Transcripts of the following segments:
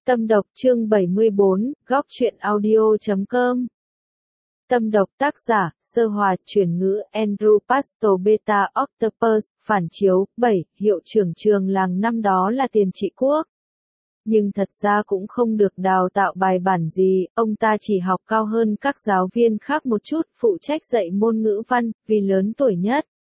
Tâm độc chương 74, góc truyện audio.com. Tâm độc tác giả, Sơ Hòa, chuyển ngữ, Andrew Pastor Beta Octopus, phản chiếu, 7, hiệu trưởng trường làng năm đó là Tiền Trị Quốc. Nhưng thật ra cũng không được đào tạo bài bản gì, ông ta chỉ học cao hơn các giáo viên khác một chút, phụ trách dạy môn ngữ văn, vì lớn tuổi nhất.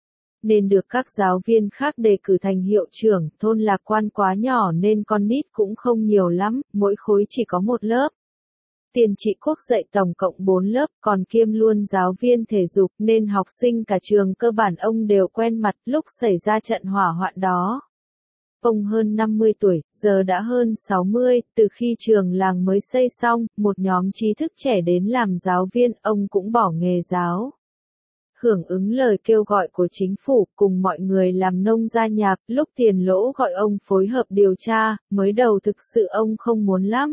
Nên được các giáo viên khác đề cử thành hiệu trưởng, thôn Lạc Quan quá nhỏ nên con nít cũng không nhiều lắm, mỗi khối chỉ có một lớp. Tiền Trị Quốc dạy tổng cộng 4 lớp, còn kiêm luôn giáo viên thể dục nên học sinh cả trường cơ bản ông đều quen mặt lúc xảy ra trận hỏa hoạn đó. Ông hơn 50 tuổi, giờ đã hơn 60, từ khi trường làng mới xây xong, một nhóm trí thức trẻ đến làm giáo viên, ông cũng bỏ nghề giáo. Hưởng ứng lời kêu gọi của chính phủ, cùng mọi người làm nông gia nhạc, lúc Tiền Lỗ gọi ông phối hợp điều tra, mới đầu thực sự ông không muốn lắm.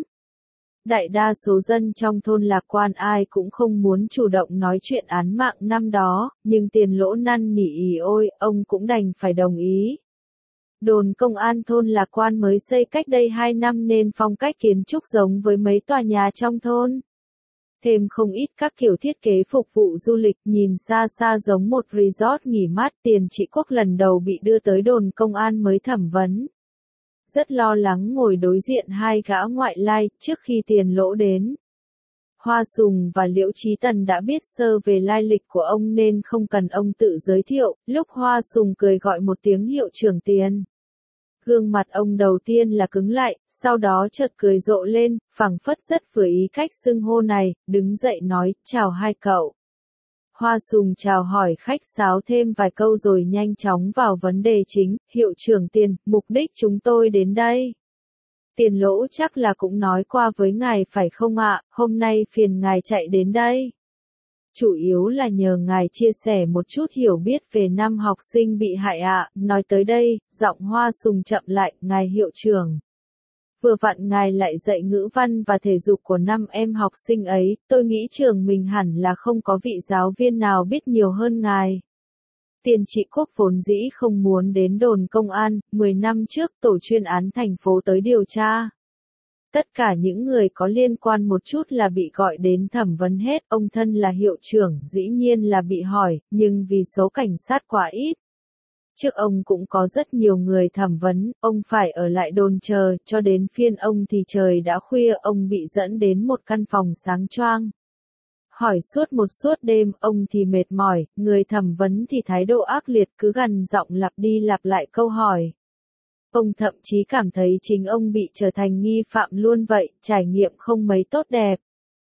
Đại đa số dân trong thôn Lạc Quan ai cũng không muốn chủ động nói chuyện án mạng năm đó, nhưng Tiền Lỗ năn nỉ ỉ ôi, ông cũng đành phải đồng ý. Đồn công an thôn Lạc Quan mới xây cách đây 2 năm nên phong cách kiến trúc giống với mấy tòa nhà trong thôn. Thêm không ít các kiểu thiết kế phục vụ du lịch, nhìn xa xa giống một resort nghỉ mát. Tiền Trị Quốc lần đầu bị đưa tới đồn công an mới thẩm vấn. Rất lo lắng ngồi đối diện hai gã ngoại lai, trước khi Tiền Lỗ đến. Hoa Sùng và Liễu Chí Tần đã biết sơ về lai lịch của ông nên không cần ông tự giới thiệu, lúc Hoa Sùng cười gọi một tiếng hiệu trưởng Tiền. Gương mặt ông đầu tiên là cứng lại, sau đó chợt cười rộ lên, phảng phất rất vừa ý cách xưng hô này, đứng dậy nói, chào hai cậu. Hoa Sùng chào hỏi khách sáo thêm vài câu rồi nhanh chóng vào vấn đề chính, hiệu trưởng Tiền, mục đích chúng tôi đến đây. Tiền Lỗ chắc là cũng nói qua với ngài phải không ạ, hôm nay phiền ngài chạy đến đây. Chủ yếu là nhờ ngài chia sẻ một chút hiểu biết về năm học sinh bị hại ạ. Nói tới đây, giọng Hoa Sùng chậm lại, ngài hiệu trưởng. Vừa vặn ngài lại dạy ngữ văn và thể dục của 5 em học sinh ấy, tôi nghĩ trường mình hẳn là không có vị giáo viên nào biết nhiều hơn ngài. Tiền Trị Quốc vốn dĩ không muốn đến đồn công an, 10 năm trước tổ chuyên án thành phố tới điều tra. Tất cả những người có liên quan một chút là bị gọi đến thẩm vấn hết, ông thân là hiệu trưởng dĩ nhiên là bị hỏi, nhưng vì số cảnh sát quá ít. Trước ông cũng có rất nhiều người thẩm vấn, ông phải ở lại đồn chờ, cho đến phiên ông thì trời đã khuya, ông bị dẫn đến một căn phòng sáng choang. Hỏi suốt đêm, ông thì mệt mỏi, người thẩm vấn thì thái độ ác liệt cứ gằn giọng lặp đi lặp lại câu hỏi. Ông thậm chí cảm thấy chính ông bị trở thành nghi phạm luôn vậy, trải nghiệm không mấy tốt đẹp.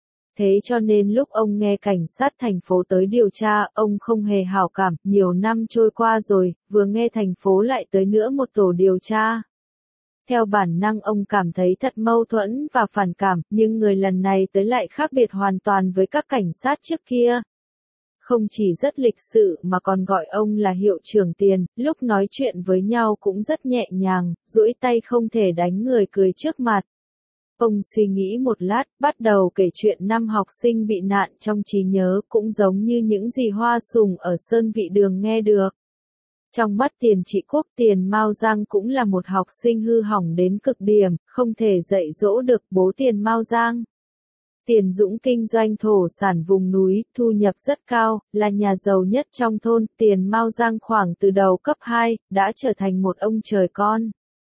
Thế cho nên lúc ông nghe cảnh sát thành phố tới điều tra, ông không hề hảo cảm, nhiều năm trôi qua rồi, vừa nghe thành phố lại tới nữa một tổ điều tra. Theo bản năng ông cảm thấy thật mâu thuẫn và phản cảm, nhưng người lần này tới lại khác biệt hoàn toàn với các cảnh sát trước kia. Không chỉ rất lịch sự mà còn gọi ông là hiệu trưởng Tiền, lúc nói chuyện với nhau cũng rất nhẹ nhàng, duỗi tay không thể đánh người cười trước mặt. Ông suy nghĩ một lát, bắt đầu kể chuyện năm học sinh bị nạn trong trí nhớ, cũng giống như những gì Hoa Sùng ở Sơn Vị Đường nghe được. Trong mắt Tiền Trị Quốc, Tiền Mao Giang cũng là một học sinh hư hỏng đến cực điểm, không thể dạy dỗ được bố Tiền Mao Giang. Tiền Dũng kinh doanh thổ sản vùng núi, thu nhập rất cao, là nhà giàu nhất trong thôn. Tiền Mao Giang khoảng từ đầu cấp 2, đã trở thành một ông trời con.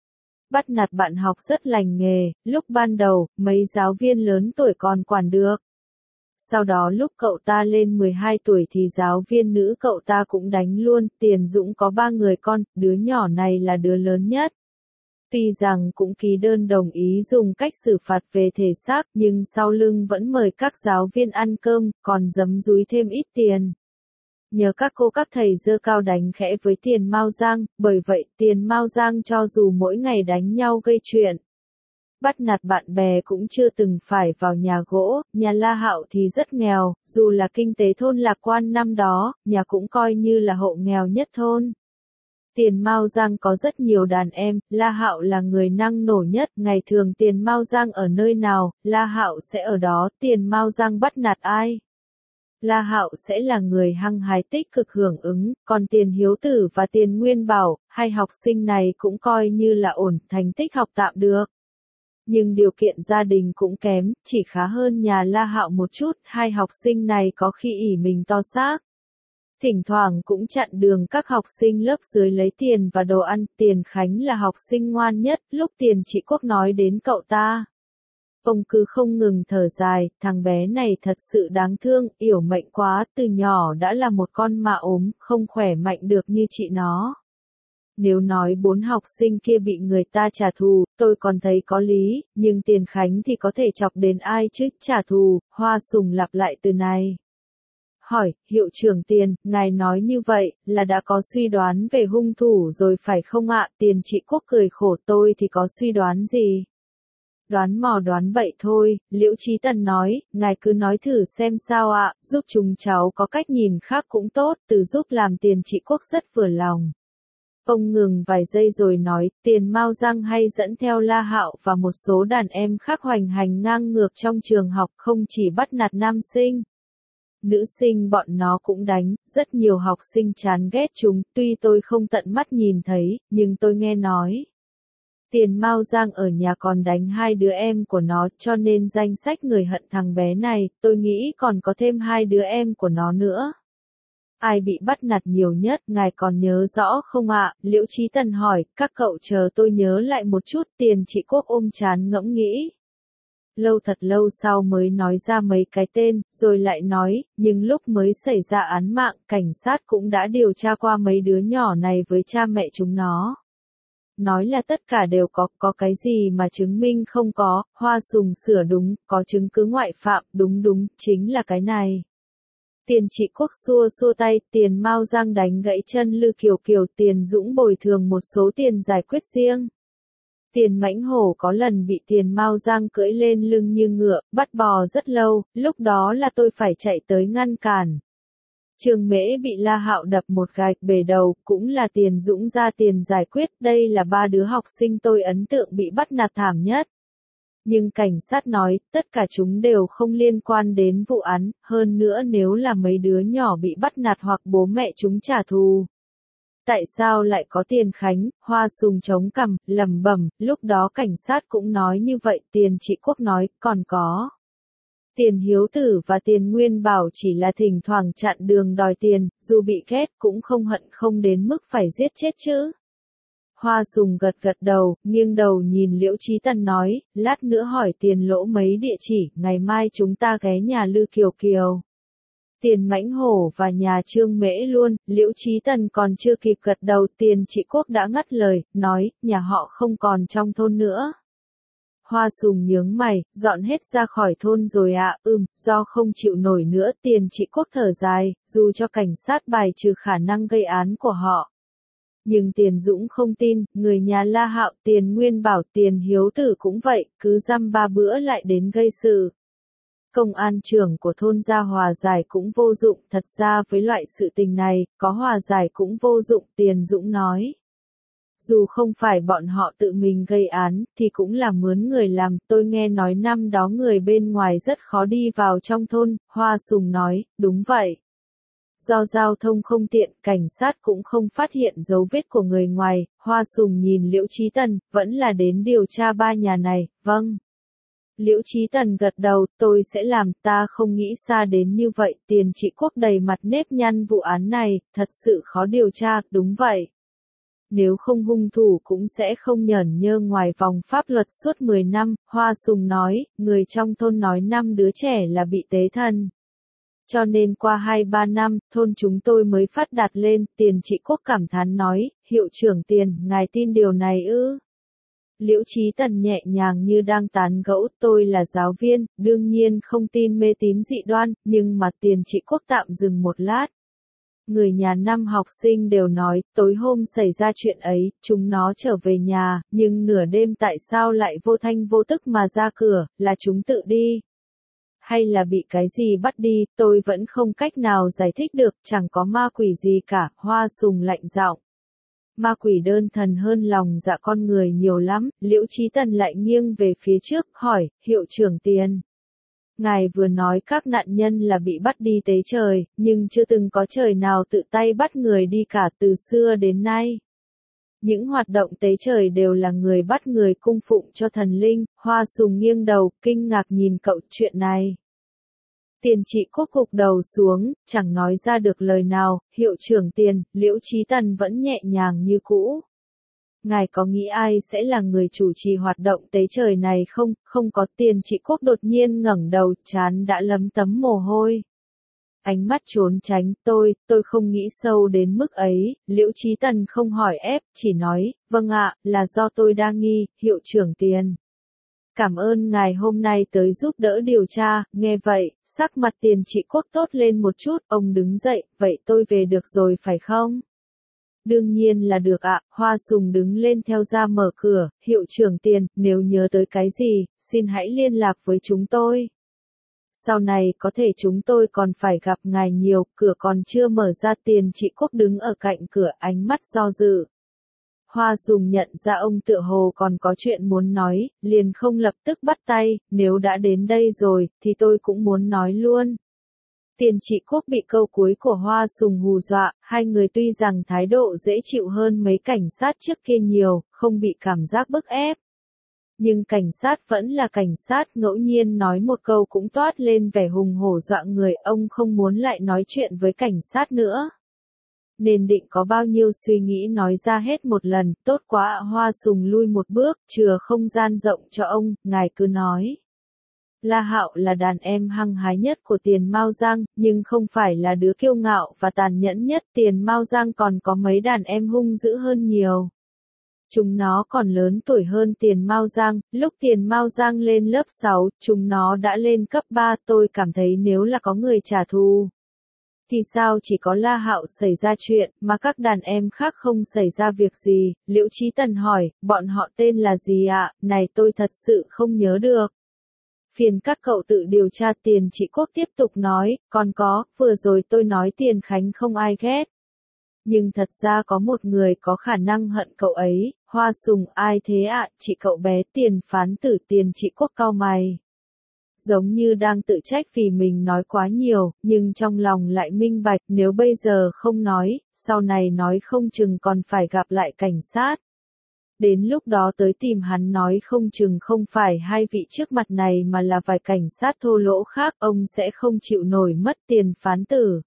Bắt nạt bạn học rất lành nghề, lúc ban đầu, mấy giáo viên lớn tuổi còn quản được. Sau đó lúc cậu ta lên 12 tuổi thì giáo viên nữ cậu ta cũng đánh luôn. Tiền Dũng có 3 người con, đứa nhỏ này là đứa lớn nhất. Tuy rằng cũng ký đơn đồng ý dùng cách xử phạt về thể xác, nhưng sau lưng vẫn mời các giáo viên ăn cơm, còn giấm dúi thêm ít tiền. Nhờ các cô các thầy giơ cao đánh khẽ với Tiền Mao Giang, bởi vậy Tiền Mao Giang cho dù mỗi ngày đánh nhau gây chuyện, bắt nạt bạn bè cũng chưa từng phải vào nhà gỗ. Nhà La Hạo thì rất nghèo, dù là kinh tế thôn Lạc Quan năm đó, nhà cũng coi như là hộ nghèo nhất thôn. Tiền Mao Giang có rất nhiều đàn em, La Hạo là người năng nổ nhất, ngày thường Tiền Mao Giang ở nơi nào, La Hạo sẽ ở đó. Tiền Mao Giang bắt nạt ai, La Hạo sẽ là người hăng hái tích cực hưởng ứng, còn Tiền Hiếu Tử và Tiền Nguyên Bảo, hai học sinh này cũng coi như là ổn, thành tích học tạm được. Nhưng điều kiện gia đình cũng kém, chỉ khá hơn nhà La Hạo một chút, hai học sinh này có khi ỷ mình to xác. Thỉnh thoảng cũng chặn đường các học sinh lớp dưới lấy tiền và đồ ăn, Tiền Khánh là học sinh ngoan nhất, lúc Tiền Trị Quốc nói đến cậu ta. Ông cứ không ngừng thở dài, thằng bé này thật sự đáng thương, yểu mệnh quá, từ nhỏ đã là một con ma ốm, không khỏe mạnh được như chị nó. Nếu nói 4 học sinh kia bị người ta trả thù, tôi còn thấy có lý, nhưng Tiền Khánh thì có thể chọc đến ai chứ, trả thù, Hoa Sùng lặp lại từ này. Hỏi, hiệu trưởng Tiền, ngài nói như vậy, là đã có suy đoán về hung thủ rồi phải không ạ? Tiền Trị Quốc cười khổ, tôi thì có suy đoán gì? Đoán mò đoán bậy thôi, Liễu Chí Tần nói, ngài cứ nói thử xem sao ạ, giúp chúng cháu có cách nhìn khác cũng tốt, từ giúp làm Tiền Trị Quốc rất vừa lòng. Ông ngừng vài giây rồi nói, Tiền Mao Giang hay dẫn theo La Hạo và một số đàn em khác hoành hành ngang ngược trong trường học, không chỉ bắt nạt nam sinh. Nữ sinh bọn nó cũng đánh, rất nhiều học sinh chán ghét chúng, tuy tôi không tận mắt nhìn thấy, nhưng tôi nghe nói. Tiền Mao Giang ở nhà còn đánh 2 đứa em của nó, cho nên danh sách người hận thằng bé này, tôi nghĩ còn có thêm 2 đứa em của nó nữa. Ai bị bắt nạt nhiều nhất, ngài còn nhớ rõ không ạ? Liễu Chí Tần hỏi, các cậu chờ tôi nhớ lại một chút. Tiền Trị Quốc ôm trán ngẫm nghĩ. Lâu thật lâu sau mới nói ra mấy cái tên, rồi lại nói, nhưng lúc mới xảy ra án mạng, cảnh sát cũng đã điều tra qua mấy đứa nhỏ này với cha mẹ chúng nó. Nói là tất cả đều có cái gì mà chứng minh không có, Hoa Sùng sửa đúng, có chứng cứ ngoại phạm, đúng, chính là cái này. Tiền Trị Quốc xua xua tay, Tiền Mao Giang đánh gãy chân Lư Kiều Kiều, Tiền Dũng bồi thường một số tiền giải quyết riêng. Tiền Mãnh Hổ có lần bị Tiền Mao Giang cưỡi lên lưng như ngựa, bắt bò rất lâu, lúc đó là tôi phải chạy tới ngăn cản. Trường Mễ bị La Hạo đập một gạch bể đầu, cũng là Tiền Dũng ra tiền giải quyết, đây là 3 đứa học sinh tôi ấn tượng bị bắt nạt thảm nhất. Nhưng cảnh sát nói, tất cả chúng đều không liên quan đến vụ án, hơn nữa nếu là mấy đứa nhỏ bị bắt nạt hoặc bố mẹ chúng trả thù. Tại sao lại có Tiền Khánh? Hoa Sùng chống cằm, lẩm bẩm, lúc đó cảnh sát cũng nói như vậy, Tiền Trị Quốc nói, còn có. Tiền Hiếu Tử và Tiền Nguyên Bảo chỉ là thỉnh thoảng chặn đường đòi tiền, dù bị ghét cũng không hận không đến mức phải giết chết chứ. Hoa Sùng gật đầu, nghiêng đầu nhìn Liễu Chí Tần nói, lát nữa hỏi Tiền Lỗ mấy địa chỉ, ngày mai chúng ta ghé nhà Lư Kiều Kiều. Tiền Mãnh Hổ và nhà Trương Mễ luôn, Liễu Chí Tần còn chưa kịp gật đầu, Tiền Trị Quốc đã ngắt lời, nói, nhà họ không còn trong thôn nữa. Hoa Sùng nhướng mày, dọn hết ra khỏi thôn rồi ạ, do không chịu nổi nữa, Tiền Trị Quốc thở dài, dù cho cảnh sát bài trừ khả năng gây án của họ. Nhưng Tiền Dũng không tin, người nhà La Hạo, Tiền Nguyên Bảo, Tiền Hiếu Tử cũng vậy, cứ dăm 3 bữa lại đến gây sự. Công an trưởng của thôn ra hòa giải cũng vô dụng, thật ra với loại sự tình này, có hòa giải cũng vô dụng, Tiền Dũng nói. Dù không phải bọn họ tự mình gây án, thì cũng là mướn người làm, tôi nghe nói năm đó người bên ngoài rất khó đi vào trong thôn, Hoa Sùng nói, đúng vậy. Do giao thông không tiện, cảnh sát cũng không phát hiện dấu vết của người ngoài, Hoa Sùng nhìn Liễu Chí Tần, vẫn là đến điều tra 3 nhà này, vâng. Liễu Chí Tần gật đầu, tôi sẽ làm, ta không nghĩ xa đến như vậy, Tiền Trị Quốc đầy mặt nếp nhăn vụ án này, thật sự khó điều tra, đúng vậy. Nếu không hung thủ cũng sẽ không nhởn nhơ ngoài vòng pháp luật suốt 10 năm, Hoa Sùng nói, người trong thôn nói 5 đứa trẻ là bị tế thần. Cho nên qua 2-3 năm, thôn chúng tôi mới phát đạt lên, Tiền Trị Quốc cảm thán nói, hiệu trưởng Tiền, ngài tin điều này ư? Liễu Chí Tần nhẹ nhàng như đang tán gẫu, tôi là giáo viên, đương nhiên không tin mê tín dị đoan, nhưng mà Tiền Trị Quốc tạm dừng một lát. Người nhà 5 học sinh đều nói, tối hôm xảy ra chuyện ấy, chúng nó trở về nhà, nhưng nửa đêm tại sao lại vô thanh vô tức mà ra cửa, là chúng tự đi. Hay là bị cái gì bắt đi, tôi vẫn không cách nào giải thích được, chẳng có ma quỷ gì cả, Hoa Sùng lạnh giọng. Ma quỷ đơn thần hơn lòng dạ con người nhiều lắm, Liễu Chí Tần lại nghiêng về phía trước, hỏi, hiệu trưởng Tiền. Ngài vừa nói các nạn nhân là bị bắt đi tế trời, nhưng chưa từng có trời nào tự tay bắt người đi cả từ xưa đến nay. Những hoạt động tế trời đều là người bắt người cung phụng cho thần linh. Hoa Sùng nghiêng đầu, kinh ngạc nhìn cậu chuyện này. Tiền Trị Quốc gục đầu xuống, chẳng nói ra được lời nào. Hiệu trưởng Tiền, Liễu Chí Tần vẫn nhẹ nhàng như cũ. Ngài có nghĩ ai sẽ là người chủ trì hoạt động tế trời này không? Không có. Tiền Trị Quốc đột nhiên ngẩng đầu, trán đã lấm tấm mồ hôi. Ánh mắt trốn tránh, tôi không nghĩ sâu đến mức ấy. Liễu Chí Tần không hỏi ép, chỉ nói, vâng ạ, là do tôi đa nghi. Hiệu trưởng Tiền. Cảm ơn ngài hôm nay tới giúp đỡ điều tra. Nghe vậy, sắc mặt Tiền Trị Quốc tốt lên một chút. Ông đứng dậy, vậy tôi về được rồi phải không? Đương nhiên là được ạ. Hoa Sùng đứng lên theo ra mở cửa. Hiệu trưởng Tiền, nếu nhớ tới cái gì, xin hãy liên lạc với chúng tôi. Sau này có thể chúng tôi còn phải gặp ngài nhiều. Cửa còn chưa mở ra. Tiền Trị Quốc đứng ở cạnh cửa, ánh mắt do dự. Hoa Sùng nhận ra ông tựa hồ còn có chuyện muốn nói, liền không lập tức bắt tay. Nếu đã đến đây rồi, thì tôi cũng muốn nói luôn. Tiền Trị Quốc bị câu cuối của Hoa Sùng hù dọa. Hai người tuy rằng thái độ dễ chịu hơn mấy cảnh sát trước kia nhiều, không bị cảm giác bức ép. Nhưng cảnh sát vẫn là cảnh sát, ngẫu nhiên nói một câu cũng toát lên vẻ hùng hổ dọa người. Ông không muốn lại nói chuyện với cảnh sát nữa. Nên định có bao nhiêu suy nghĩ nói ra hết một lần. Tốt quá ạ. Hoa Sùng lui một bước, chừa không gian rộng cho ông. Ngài cứ nói. La Hạo là đàn em hăng hái nhất của Tiền Mao Giang, nhưng không phải là đứa kiêu ngạo và tàn nhẫn nhất. Tiền Mao Giang còn có mấy đàn em hung dữ hơn nhiều. Chúng nó còn lớn tuổi hơn Tiền Mao Giang. Lúc Tiền Mao Giang lên lớp 6, chúng nó đã lên cấp 3. Tôi cảm thấy nếu là có người trả thù, thì sao chỉ có La Hạo xảy ra chuyện, mà các đàn em khác không xảy ra việc gì? Liễu Chí Tần hỏi, bọn họ tên là gì ạ? Này tôi thật sự không nhớ được. Phiền các cậu tự điều tra. Tiền Trị Quốc tiếp tục nói, còn có, vừa rồi tôi nói Tiền Khánh không ai ghét. Nhưng thật ra có một người có khả năng hận cậu ấy. Hoa Sùng, ai thế ạ? Chị cậu bé Tiền Phán Tử. Tiền Trị Quốc cau mày. Giống như đang tự trách vì mình nói quá nhiều, nhưng trong lòng lại minh bạch, nếu bây giờ không nói, sau này nói không chừng còn phải gặp lại cảnh sát. Đến lúc đó tới tìm hắn nói không chừng không phải hai vị trước mặt này mà là vài cảnh sát thô lỗ khác, ông sẽ không chịu nổi mất. Tiền Phán Tử.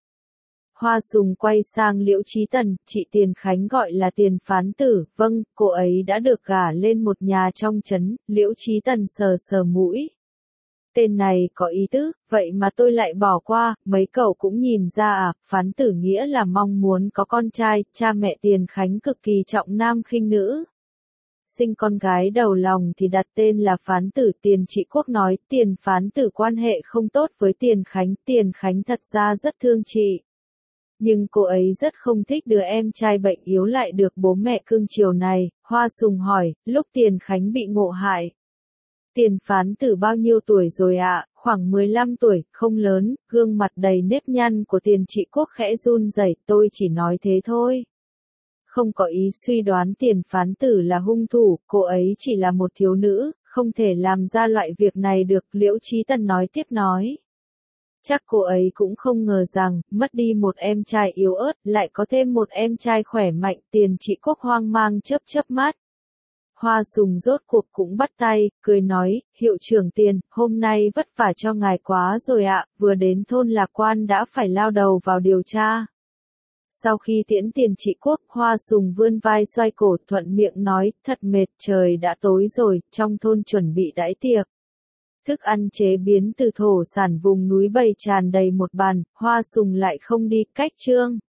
Hoa Sùng quay sang Liễu Chí Tần, chị Tiền Khánh gọi là Tiền Phán Tử. Vâng, cô ấy đã được gả lên một nhà trong trấn. Liễu Chí Tần sờ sờ mũi. Tên này có ý tứ, vậy mà tôi lại bỏ qua. Mấy cậu cũng nhìn ra à? Phán Tử nghĩa là mong muốn có con trai. Cha mẹ Tiền Khánh cực kỳ trọng nam khinh nữ. Sinh con gái đầu lòng thì đặt tên là Phán Tử. Tiền Trị Quốc nói, Tiền Phán Tử quan hệ không tốt với Tiền Khánh. Tiền Khánh thật ra rất thương chị. Nhưng cô ấy rất không thích đứa em trai bệnh yếu lại được bố mẹ cưng chiều này. Hoa Sùng hỏi, lúc Tiền Khánh bị ngộ hại, Tiền Phán Tử bao nhiêu tuổi rồi ạ? Khoảng 15 tuổi, không lớn. Gương mặt đầy nếp nhăn của Tiền Trị Quốc khẽ run rẩy. Tôi chỉ nói thế thôi. Không có ý suy đoán Tiền Phán Tử là hung thủ. Cô ấy chỉ là một thiếu nữ, không thể làm ra loại việc này được. Liễu Chí Tần nói tiếp nói. Chắc cô ấy cũng không ngờ rằng, mất đi một em trai yếu ớt, lại có thêm một em trai khỏe mạnh. Tiền Trị Quốc hoang mang chớp mắt. Hoa Sùng rốt cuộc cũng bắt tay, cười nói, hiệu trưởng Tiền, hôm nay vất vả cho ngài quá rồi ạ, vừa đến thôn Lạc Quan đã phải lao đầu vào điều tra. Sau khi tiễn Tiền Trị Quốc, Hoa Sùng vươn vai xoay cổ thuận miệng nói, thật mệt, trời đã tối rồi, trong thôn chuẩn bị đãi tiệc. Thức ăn chế biến từ thổ sản vùng núi bày tràn đầy một bàn. Hoa Sùng lại không đi. Cách chương